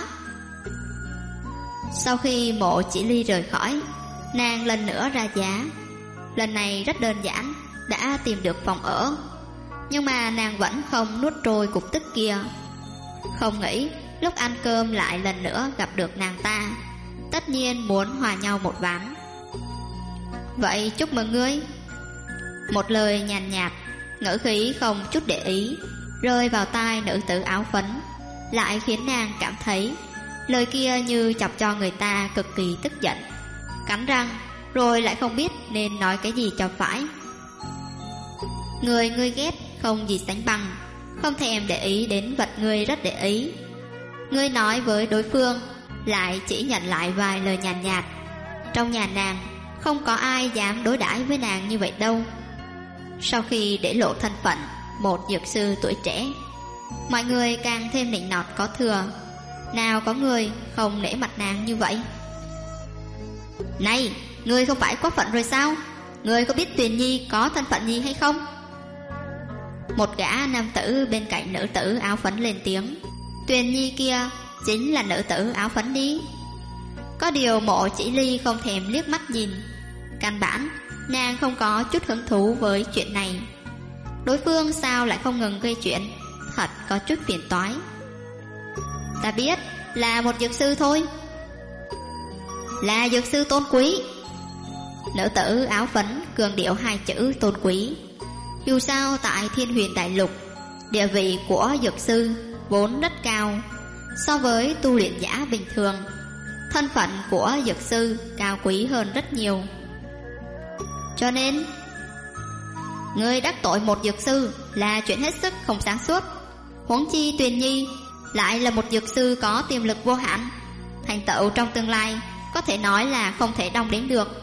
Sau khi Mộ Chỉ Ly rời khỏi, nàng lần nữa ra giá. Lần này rất đơn giản, đã tìm được phòng ở. Nhưng mà nàng vẫn không nuốt trôi cục tức kia. Không nghĩ lúc ăn cơm lại lần nữa gặp được nàng ta, tất nhiên muốn hòa nhau một ván. "Vậy chúc mừng ngươi." Một lời nhàn nhạt, ngữ khí không chút để ý, rơi vào tai nữ tử áo phấn, lại khiến nàng cảm thấy lời kia như chọc cho người ta cực kỳ tức giận. Cắn răng rồi lại không biết nên nói cái gì cho phải. Người ngươi ghét không gì sánh bằng, không thèm để ý đến vật ngươi rất để ý. Ngươi nói với đối phương, lại chỉ nhận lại vài lời nhàn nhạt. Trong nhà nàng không có ai dám đối đãi với nàng như vậy đâu. Sau khi để lộ thân phận một dược sư tuổi trẻ, mọi người càng thêm nịnh nọt có thừa. Nào có người không nể mặt nàng như vậy. "Này, ngươi không phải quá phận rồi sao? Ngươi có biết Tuyền Nhi có thân phận gì hay không?" Một gã nam tử bên cạnh nữ tử áo phấn lên tiếng. Tuyền Nhi kia chính là nữ tử áo phấn đi. Có điều Mộ Chỉ Ly không thèm liếc mắt nhìn. Căn bản nàng không có chút hứng thú với chuyện này. Đối phương sao lại không ngừng gây chuyện, thật có chút phiền toái. "Ta biết, là một dược sư thôi." "Là dược sư tôn quý." Nữ tử áo phấn cường điệu 2 chữ tôn quý. Dù sao tại Thiên Huyền Đại Lục, địa vị của dược sư vốn rất cao. So với tu luyện giả bình thường, thân phận của dược sư cao quý hơn rất nhiều. Cho nên ngươi đắc tội một dược sư là chuyện hết sức không sáng suốt. Huống chi Tuyền Nhi lại là một dược sư có tiềm lực vô hạn, thành tựu trong tương lai có thể nói là không thể đong đếm được.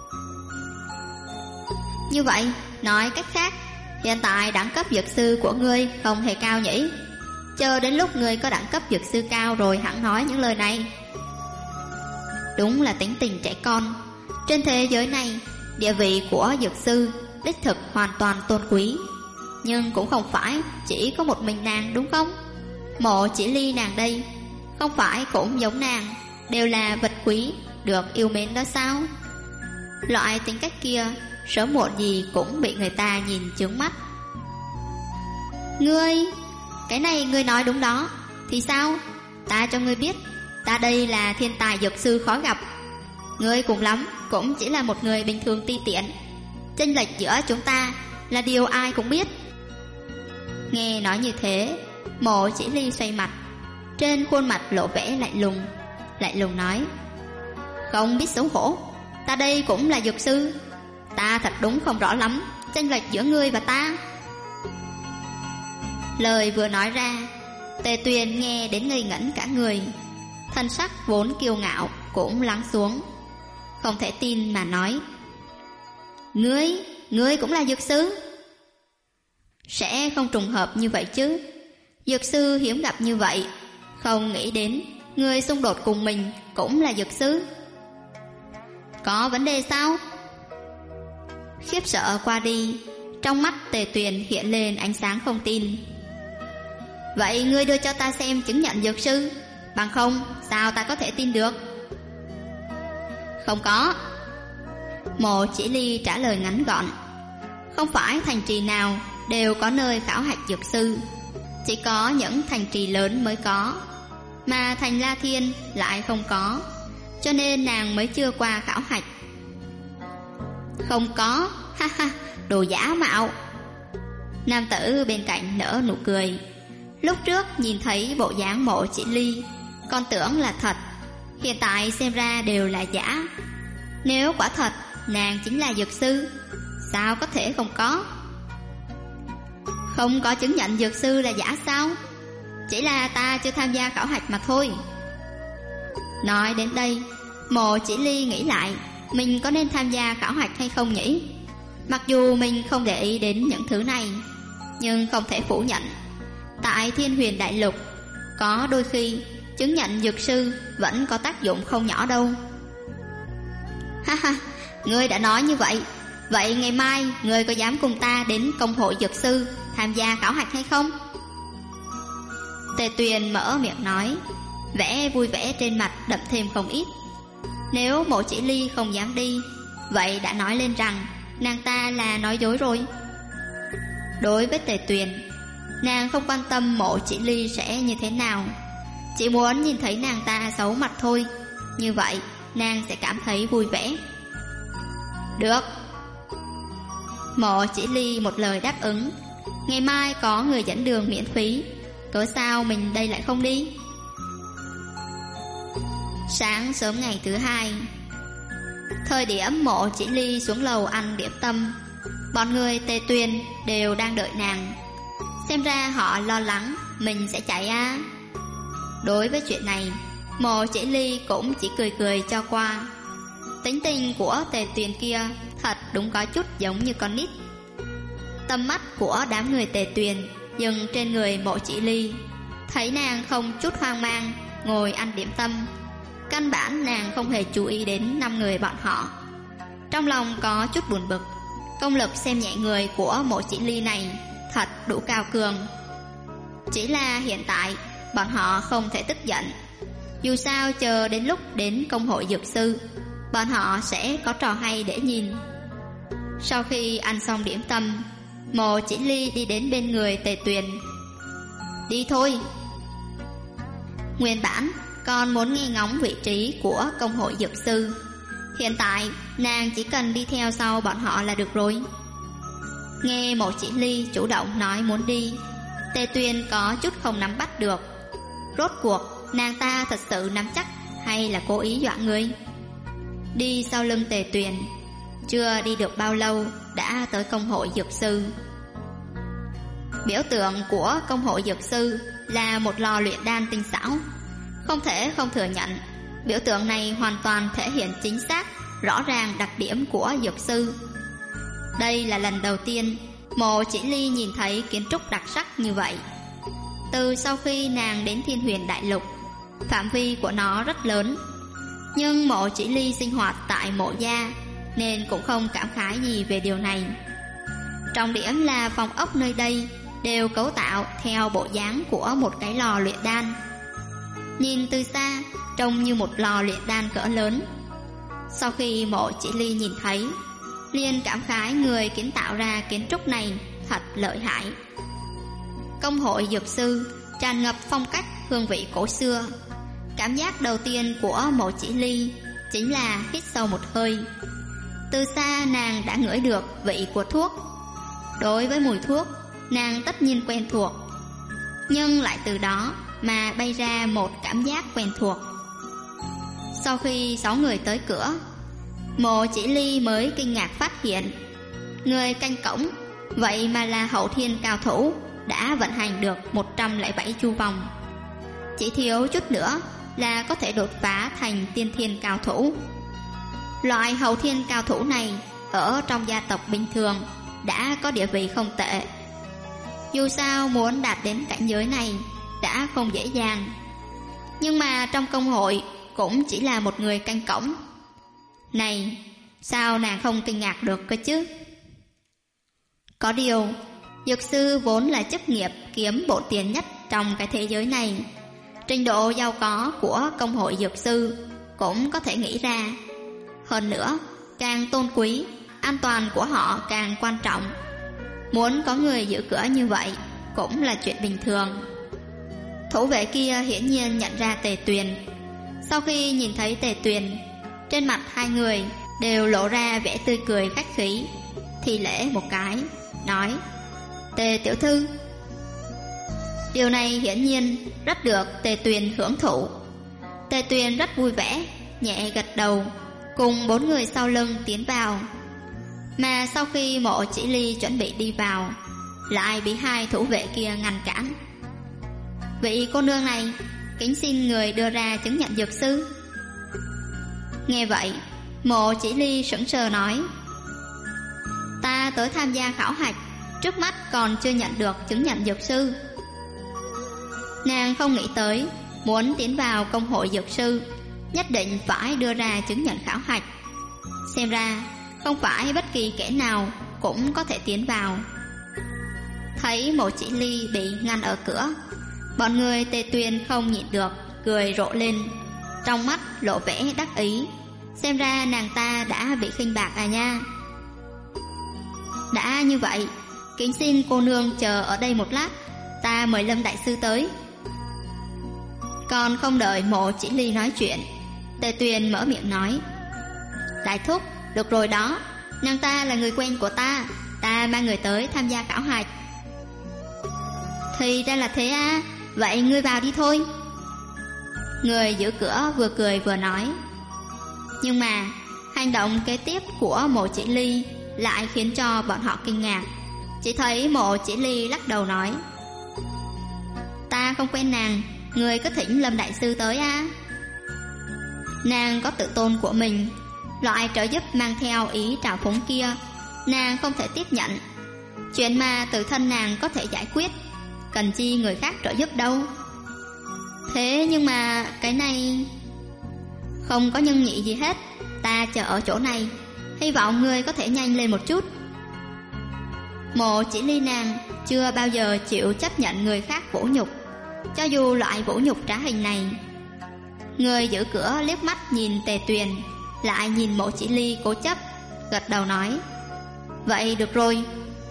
Như vậy, nói cách khác, hiện tại đẳng cấp dược sư của ngươi không hề cao nhỉ? Chờ đến lúc ngươi có đẳng cấp dược sư cao rồi hẳn nói những lời này. Đúng là tính tình trẻ con. Trên thế giới này, địa vị của dược sư đích thực hoàn toàn tôn quý. Nhưng cũng không phải chỉ có một mình nàng đúng không? Mộ Chỉ Ly nàng đây không phải cũng giống nàng, đều là vật quý được yêu mến đó sao? Loại tính cách kia sớm muộn gì cũng bị người ta nhìn chướng mắt. Ngươi, cái này ngươi nói đúng đó. Thì sao? Ta cho ngươi biết, ta đây là thiên tài dược sư khó gặp. Ngươi cùng lắm cũng chỉ là một người bình thường ti tiện. Chênh lệch giữa chúng ta là điều ai cũng biết. Nghe nói như thế, Mộ Chỉ Ly xoay mặt, trên khuôn mặt lộ vẻ lạnh lùng nói: Không biết xấu hổ, ta đây cũng là dược sư. Ta thật đúng không rõ lắm chênh lệch giữa ngươi và ta. Lời vừa nói ra, Tề Tuyền nghe đến ngây ngẩn cả người, thân sắc vốn kiêu ngạo cũng lắng xuống, không thể tin mà nói: Ngươi cũng là dược sư? Sẽ không trùng hợp như vậy chứ? Dược sư hiếm gặp như vậy, không nghĩ đến người xung đột cùng mình cũng là dược sư. Có vấn đề sao? Khiếp sợ qua đi, trong mắt Tề Tuyền hiện lên ánh sáng không tin. Vậy ngươi đưa cho ta xem chứng nhận dược sư, bằng không sao ta có thể tin được? Không có. Mộ Chỉ Ly trả lời ngắn gọn. Không phải thành trì nào đều có nơi khảo hạch dược sư, chỉ có những thành trì lớn mới có, mà thành La Thiên lại không có, cho nên nàng mới chưa qua khảo hạch. Không có, ha ha, đồ giả mạo. Nam tử bên cạnh nở nụ cười. Lúc trước nhìn thấy bộ dáng Mộ Chỉ Ly còn tưởng là thật, hiện tại xem ra đều là giả. Nếu quả thật nàng chính là dược sư, sao có thể không có? Không có chứng nhận dược sư là giả sao? Chỉ là ta chưa tham gia khảo hạch mà thôi. Nói đến đây, Mộ Chỉ Ly nghĩ lại, mình có nên tham gia khảo hạch hay không nhỉ? Mặc dù mình không để ý đến những thứ này, nhưng không thể phủ nhận, tại Thiên Huyền Đại Lục, có đôi khi chứng nhận dược sư vẫn có tác dụng không nhỏ đâu. Ha ha, ngươi đã nói như vậy, vậy ngày mai ngươi có dám cùng ta đến công hội dược sư tham gia khảo hạch hay không? Tề Tuyền mở miệng nói, vẻ vui vẻ trên mặt đậm thêm không ít. Nếu Mộ Chỉ Ly không dám đi, vậy đã nói lên rằng nàng ta là nói dối rồi. Đối với Tề Tuyền, nàng không quan tâm Mộ Chỉ Ly sẽ như thế nào, chỉ muốn nhìn thấy nàng ta xấu mặt thôi. Như vậy nàng sẽ cảm thấy vui vẻ. Được. Mộ Chỉ Ly một lời đáp ứng. Ngày mai có người dẫn đường miễn phí, cớ sao mình đây lại không đi? Sáng sớm ngày thứ hai, thời điểm Mộ Chỉ Ly xuống lầu ăn điểm tâm, bọn người Tề Tuyền đều đang đợi nàng. Xem ra họ lo lắng mình sẽ chạy à. Đối với chuyện này, Mộ Chỉ Ly cũng chỉ cười cười cho qua. Tính tình của Tề Tuyền kia thật đúng có chút giống như con nít. Tầm mắt của đám người Tề Tuyền dừng trên người Mộ Chỉ Ly, thấy nàng không chút hoang mang ngồi ăn điểm tâm, căn bản nàng không hề chú ý đến 5 người bọn họ. Trong lòng có chút buồn bực, công lực xem nhẹ người của Mộ Chỉ Ly này thật đủ cao cường. Chỉ là hiện tại bọn họ không thể tức giận, dù sao chờ đến lúc đến công hội dược sư, bọn họ sẽ có trò hay để nhìn. Sau khi ăn xong điểm tâm, Mộ Chỉ Ly đi đến bên người Tề Tuyền. Đi thôi. Nguyên bản còn muốn nghe ngóng vị trí của công hội dược sư, hiện tại nàng chỉ cần đi theo sau bọn họ là được rồi. Nghe Mộ Chỉ Ly chủ động nói muốn đi, Tề Tuyền có chút không nắm bắt được. Rốt cuộc nàng ta thật sự nắm chắc hay là cố ý dọa người? Đi sau lưng Tề Tuyền, chưa đi được bao lâu đã tới công hội dược sư. Biểu tượng của công hội dược sư là một lò luyện đan tinh xảo. Không thể không thừa nhận, biểu tượng này hoàn toàn thể hiện chính xác, rõ ràng đặc điểm của dược sư. Đây là lần đầu tiên Mộ Chỉ Ly nhìn thấy kiến trúc đặc sắc như vậy. Từ sau khi nàng đến Thiên Huyền Đại Lục, phạm vi của nó rất lớn, nhưng Mộ Chỉ Ly sinh hoạt tại mộ gia nên cũng không cảm khái gì về điều này. Trọng điểm là phòng ốc nơi đây đều cấu tạo theo bộ dáng của một cái lò luyện đan. Nhìn từ xa trông như một lò luyện đan cỡ lớn. Sau khi Mộ Chỉ Ly nhìn thấy, liền cảm khái người kiến tạo ra kiến trúc này thật lợi hại. Công hội dược sư tràn ngập phong cách hương vị cổ xưa. Cảm giác đầu tiên của Mộ Chỉ Ly chính là hít sâu một hơi. Từ xa nàng đã ngửi được vị của thuốc. Đối với mùi thuốc, nàng tất nhiên quen thuộc, nhưng lại từ đó mà bay ra một cảm giác quen thuộc. Sau khi 6 người tới cửa, Mộ Chỉ Ly mới kinh ngạc phát hiện người canh cổng vậy mà là hậu thiên cao thủ đã vận hành được 107 chu vòng. Chỉ thiếu chút nữa là có thể đột phá thành tiên thiên cao thủ. Loại hậu thiên cao thủ này ở trong gia tộc bình thường đã có địa vị không tệ. Dù sao muốn đạt đến cảnh giới này đã không dễ dàng, nhưng mà trong công hội cũng chỉ là một người canh cổng. Này, sao nàng không kinh ngạc được cơ chứ? Có điều, dược sư vốn là chức nghiệp kiếm bộn tiền nhất trong cái thế giới này. Trình độ giàu có của công hội dược sư cũng có thể nghĩ ra. Hơn nữa, càng tôn quý, an toàn của họ càng quan trọng. Muốn có người giữ cửa như vậy cũng là chuyện bình thường. Thủ vệ kia hiển nhiên nhận ra Tề Tuyền. Sau khi nhìn thấy Tề Tuyền, trên mặt hai người đều lộ ra vẻ tươi cười khách khí, thì lễ một cái, nói: Tề tiểu thư. Điều này hiển nhiên rất được Tề Tuyền hưởng thụ. Tề Tuyền rất vui vẻ, nhẹ gật đầu, cùng 4 người sau lưng tiến vào. Mà sau khi Mộ Chỉ Ly chuẩn bị đi vào, lại bị 2 thủ vệ kia ngăn cản. Vị cô nương này, kính xin người đưa ra chứng nhận dược sư. Nghe vậy, Mộ Chỉ Ly sững sờ nói: Ta tới tham gia khảo hạch, trước mắt còn chưa nhận được chứng nhận dược sư. Nàng không nghĩ tới muốn tiến vào công hội dược sư nhất định phải đưa ra chứng nhận khảo hạch. Xem ra không phải bất kỳ kẻ nào cũng có thể tiến vào. Thấy Mộ Chỉ Ly bị ngăn ở cửa, bọn người Tề Tuyền không nhịn được cười rộ lên, trong mắt lộ vẻ đắc ý. Xem ra nàng ta đã bị khinh bạc à nha. Đã như vậy, kính xin cô nương chờ ở đây một lát, ta mời Lâm đại sư tới. Còn không đợi Mộ Chỉ Ly nói chuyện, Tề Tuyền mở miệng nói: Đại thúc, được rồi đó, nàng ta là người quen của ta, ta mang người tới tham gia khảo hạch. Thì ra là thế à, vậy ngươi vào đi thôi. Người giữ cửa vừa cười vừa nói. Nhưng mà hành động kế tiếp của Mộ Chỉ Ly lại khiến cho bọn họ kinh ngạc. Chỉ thấy Mộ Chỉ Ly lắc đầu nói: Ta không quen nàng, người cứ thỉnh Lâm đại sư tới à. Nàng có tự tôn của mình, loại trợ giúp mang theo ý trào phúng kia nàng không thể tiếp nhận. Chuyện mà tự thân nàng có thể giải quyết, cần chi người khác trợ giúp đâu. Thế nhưng mà cái này không có nhân nhị gì hết, ta chờ ở chỗ này, hy vọng ngươi có thể nhanh lên một chút. Mộ Chỉ Ly nàng chưa bao giờ chịu chấp nhận người khác vũ nhục, cho dù loại vũ nhục trá hình này. Người giữ cửa liếc mắt nhìn Tề Tuyền, lại nhìn Mộ Chỉ Ly cố chấp, gật đầu nói: Vậy được rồi.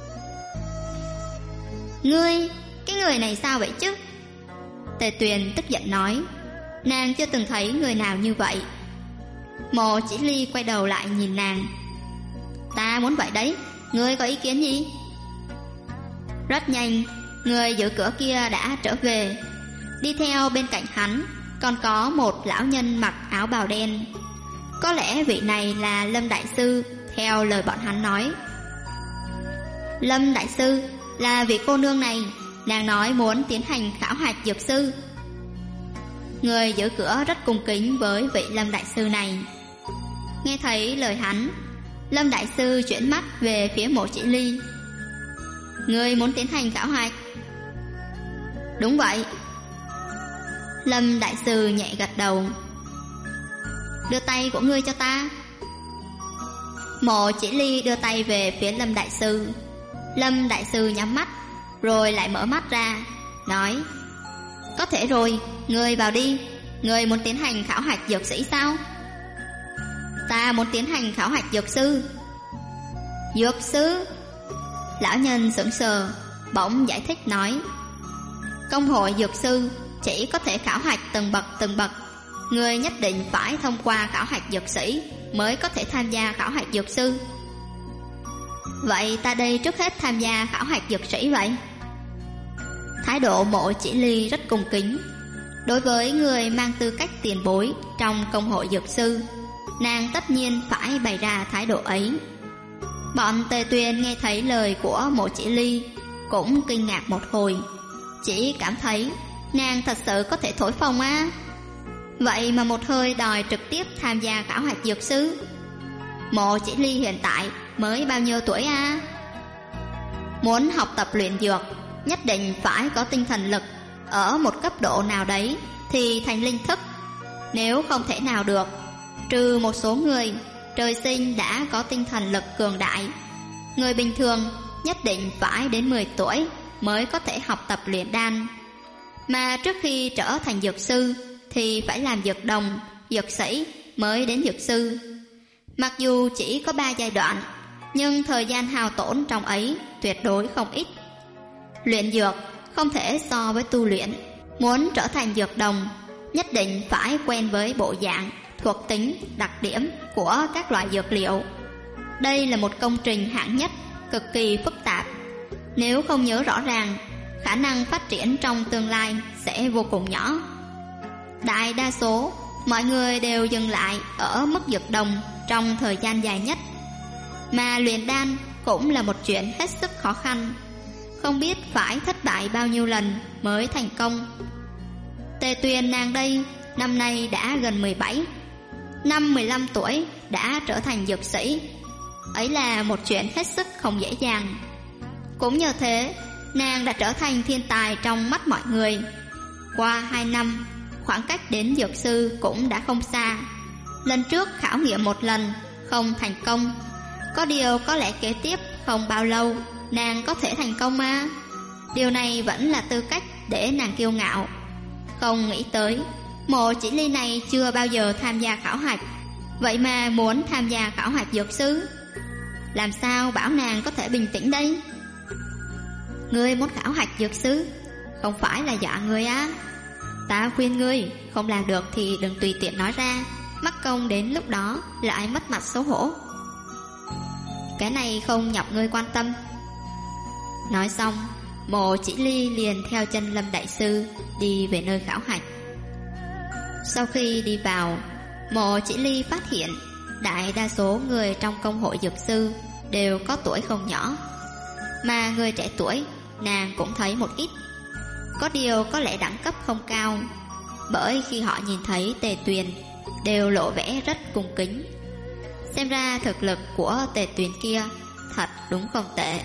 Ngươi, cái người này sao vậy chứ? Tề Tuyền tức giận nói. Nàng chưa từng thấy người nào như vậy. Mộ Chỉ Ly quay đầu lại nhìn nàng: Ta muốn vậy đấy, ngươi có ý kiến gì? Rất nhanh, người giữ cửa kia đã trở về. Đi theo bên cạnh hắn còn có một lão nhân mặc áo bào đen. Có lẽ vị này là Lâm đại sư, theo lời bọn hắn nói. Lâm đại sư là vị cô nương này, nàng nói muốn tiến hành khảo hạch dược sư. Người giữ cửa rất cung kính với vị Lâm đại sư này. Nghe thấy lời hắn, Lâm đại sư chuyển mắt về phía Mộ Chỉ Ly. Ngươi muốn tiến hành khảo hạch? Đúng vậy. Lâm đại sư nhẹ gật đầu. Đưa tay của ngươi cho ta. Mộ Chỉ Ly đưa tay về phía Lâm đại sư. Lâm đại sư nhắm mắt, rồi lại mở mắt ra, nói: Có thể rồi, ngươi vào đi. Ngươi muốn tiến hành khảo hạch dược sĩ sao? Ta muốn tiến hành khảo hạch dược sư. Dược sư? Lão nhân sững sờ, bỗng giải thích nói, công hội dược sư chỉ có thể khảo hạch từng bậc. Người nhất định phải thông qua khảo hạch dược sĩ mới có thể tham gia khảo hạch dược sư. Vậy ta đây trước hết tham gia khảo hạch dược sĩ vậy. Thái độ Mộ Chỉ Ly rất cung kính. Đối với người mang tư cách tiền bối trong công hội dược sư, nàng tất nhiên phải bày ra thái độ ấy. Bọn Tề Tuyền nghe thấy lời của Mộ Chỉ Ly cũng kinh ngạc một hồi, chỉ cảm thấy nàng thật sự có thể thổi phồng á. Vậy mà một hơi đòi trực tiếp tham gia khảo hạch dược sư. Mộ Chỉ Ly hiện tại mới bao nhiêu tuổi á? Muốn học tập luyện dược nhất định phải có tinh thần lực ở một cấp độ nào đấy thì thành linh thức. Nếu không thể nào được, trừ một số người trời sinh đã có tinh thần lực cường đại, người bình thường nhất định phải đến 10 tuổi mới có thể học tập luyện đan. Mà trước khi trở thành dược sư thì phải làm dược đồng, dược sĩ mới đến dược sư. Mặc dù chỉ có 3 giai đoạn, nhưng thời gian hao tổn trong ấy tuyệt đối không ít. Luyện dược không thể so với tu luyện. Muốn trở thành dược đồng, nhất định phải quen với bộ dạng, thuộc tính, đặc điểm của các loại dược liệu. Đây là một công trình hạng nhất, cực kỳ phức tạp. Nếu không nhớ rõ ràng, khả năng phát triển trong tương lai sẽ vô cùng nhỏ. Đại đa số, mọi người đều dừng lại ở mức dược đồng trong thời gian dài nhất. Mà luyện đan cũng là một chuyện hết sức khó khăn, không biết phải thất bại bao nhiêu lần mới thành công. Tề Tuyền nàng đây năm nay đã gần 17, năm 15 tuổi đã trở thành dược sĩ. Ấy là một chuyện hết sức không dễ dàng. Cũng nhờ thế, nàng đã trở thành thiên tài trong mắt mọi người. Qua 2 năm, khoảng cách đến dược sư cũng đã không xa. Lần trước khảo nghiệm một lần không thành công, có điều có lẽ kế tiếp không bao lâu nàng có thể thành công mà. Điều này vẫn là tư cách để nàng kiêu ngạo. Không nghĩ tới Mộ Chỉ Ly này chưa bao giờ tham gia khảo hạch, vậy mà muốn tham gia khảo hạch dược sư. Làm sao bảo nàng có thể bình tĩnh đây? Ngươi muốn khảo hạch dược sư, không phải là dọa ngươi á. Ta khuyên ngươi, không làm được thì đừng tùy tiện nói ra, mắc công đến lúc đó lại mất mặt xấu hổ. Cái này không nhọc ngươi quan tâm. Nói xong, Mộ Chỉ Ly liền theo chân Lâm đại sư đi về nơi khảo hạch. Sau khi đi vào, Mộ Chỉ Ly phát hiện đại đa số người trong công hội dược sư đều có tuổi không nhỏ, mà người trẻ tuổi nàng cũng thấy một ít. Có điều có lẽ đẳng cấp không cao, bởi khi họ nhìn thấy Tề Tuyền đều lộ vẻ rất cung kính. Xem ra thực lực của Tề Tuyền kia thật đúng không tệ.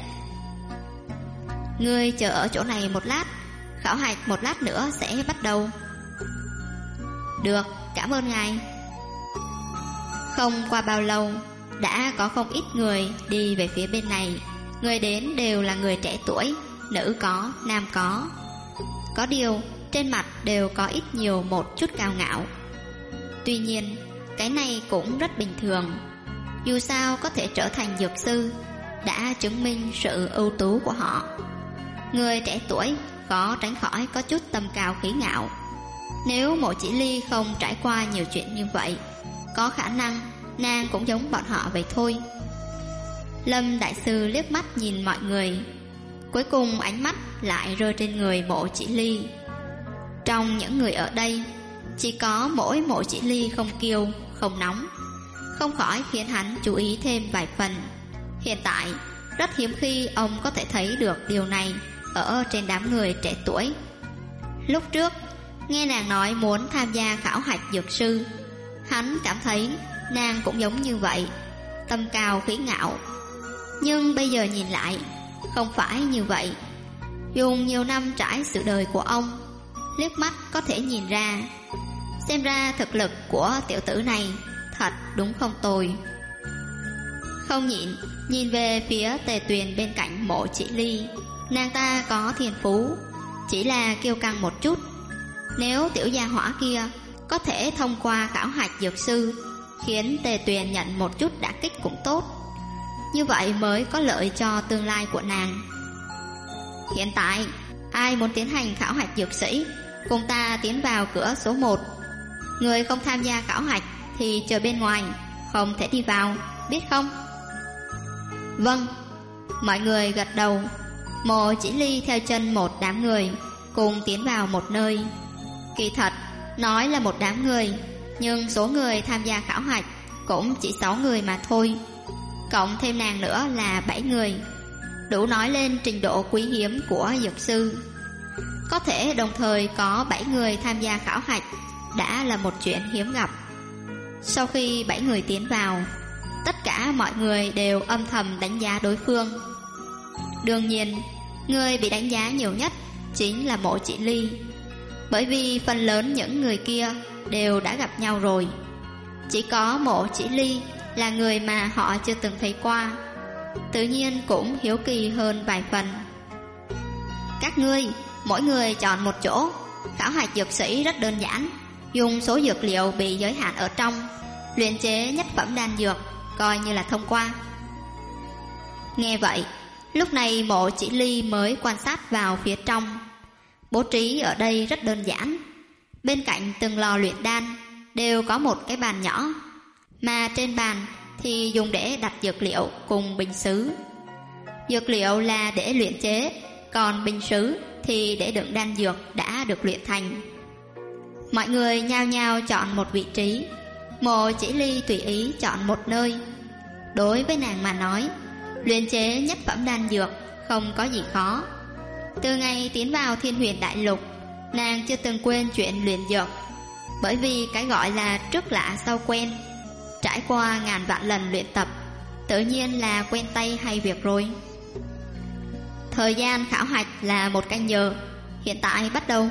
Ngươi chờ ở chỗ này một lát, khảo hạch một lát nữa sẽ bắt đầu. Được, cảm ơn ngài. Không qua bao lâu, đã có không ít người đi về phía bên này. Người đến đều là người trẻ tuổi, nữ có, nam có. Có điều trên mặt đều có ít nhiều một chút cao ngạo. Tuy nhiên cái này cũng rất bình thường. Dù sao có thể trở thành dược sư đã chứng minh sự ưu tú của họ. Người trẻ tuổi khó tránh khỏi có chút tâm cao khí ngạo. Nếu Mộ Chỉ Ly không trải qua nhiều chuyện như vậy, có khả năng nàng cũng giống bọn họ vậy thôi. Lâm đại sư liếc mắt nhìn mọi người, cuối cùng ánh mắt lại rơi trên người Mộ Chỉ Ly. Trong những người ở đây, chỉ có mỗi Mộ Chỉ Ly không kiêu, không nóng, không khỏi khiến hắn chú ý thêm vài phần. Hiện tại rất hiếm khi ông có thể thấy được điều này ở trên đám người trẻ tuổi. Lúc trước nghe nàng nói muốn tham gia khảo hạch dược sư, hắn cảm thấy nàng cũng giống như vậy, tâm cao khí ngạo. Nhưng bây giờ nhìn lại, không phải như vậy. Dùng nhiều năm trải sự đời của ông, liếc mắt có thể nhìn ra. Xem ra thực lực của tiểu tử này thật đúng không tồi. Không nhịn nhìn về phía Tề Tuyền bên cạnh Mộ Chỉ Ly. Nàng ta có thiên phú, chỉ là kiêu căng một chút. Nếu tiểu gia hỏa kia có thể thông qua khảo hạch dược sư, khiến Tề Tuyền nhận một chút đả kích cũng tốt. Như vậy mới có lợi cho tương lai của nàng. Hiện tại, ai muốn tiến hành khảo hạch dược sĩ, cùng ta tiến vào cửa số 1. Người không tham gia khảo hạch thì chờ bên ngoài, không thể đi vào, biết không? Vâng. Mọi người gật đầu. Mộ Chỉ Ly theo chân một đám người cùng tiến vào một nơi. Kỳ thật, nói là một đám người, nhưng số người tham gia khảo hạch cũng chỉ 6 người mà thôi. Cộng thêm nàng nữa là 7 người, đủ nói lên trình độ quý hiếm của dược sư. Có thể đồng thời có 7 người tham gia khảo hạch đã là một chuyện hiếm gặp. Sau khi 7 người tiến vào, tất cả mọi người đều âm thầm đánh giá đối phương. Đương nhiên, người bị đánh giá nhiều nhất chính là Mộ Chỉ Ly, bởi vì phần lớn những người kia đều đã gặp nhau rồi. Chỉ có Mộ Chỉ Ly là người mà họ chưa từng thấy qua, tự nhiên cũng hiếu kỳ hơn vài phần. Các ngươi, mỗi người chọn một chỗ. Khảo hạch dược sĩ rất đơn giản, dùng số dược liệu bị giới hạn ở trong, luyện chế nhất phẩm đan dược, coi như là thông qua. Nghe vậy, lúc này Mộ Chỉ Ly mới quan sát vào phía trong. Bố trí ở đây rất đơn giản. Bên cạnh từng lò luyện đan đều có một cái bàn nhỏ, mà trên bàn thì dùng để đặt dược liệu cùng bình sứ. Dược liệu là để luyện chế, còn bình sứ thì để đựng đan dược đã được luyện thành. Mọi người nhao nhao chọn một vị trí. Mộ Chỉ Ly tùy ý chọn một nơi. Đối với nàng mà nói, luyện chế nhất phẩm đan dược không có gì khó. Từ ngày tiến vào Thiên Huyền Đại Lục, nàng chưa từng quên chuyện luyện dược, bởi vì cái gọi là trước lạ sau quen. Trải qua ngàn vạn lần luyện tập, tự nhiên là quen tay hay việc rồi. Thời gian khảo hạch là 1 canh giờ, hiện tại bắt đầu.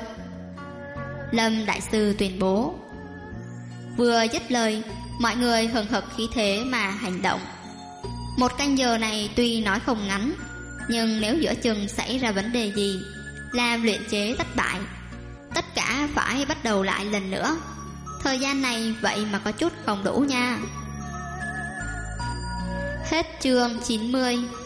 Lâm Đại Sư tuyên bố. Vừa dứt lời, mọi người hừng hực khí thế mà hành động. 1 canh giờ này tuy nói không ngắn, nhưng nếu giữa chừng xảy ra vấn đề gì, làm luyện chế thất bại, tất cả phải bắt đầu lại lần nữa. Thời gian này vậy mà có chút không đủ nha. Hết chương 90.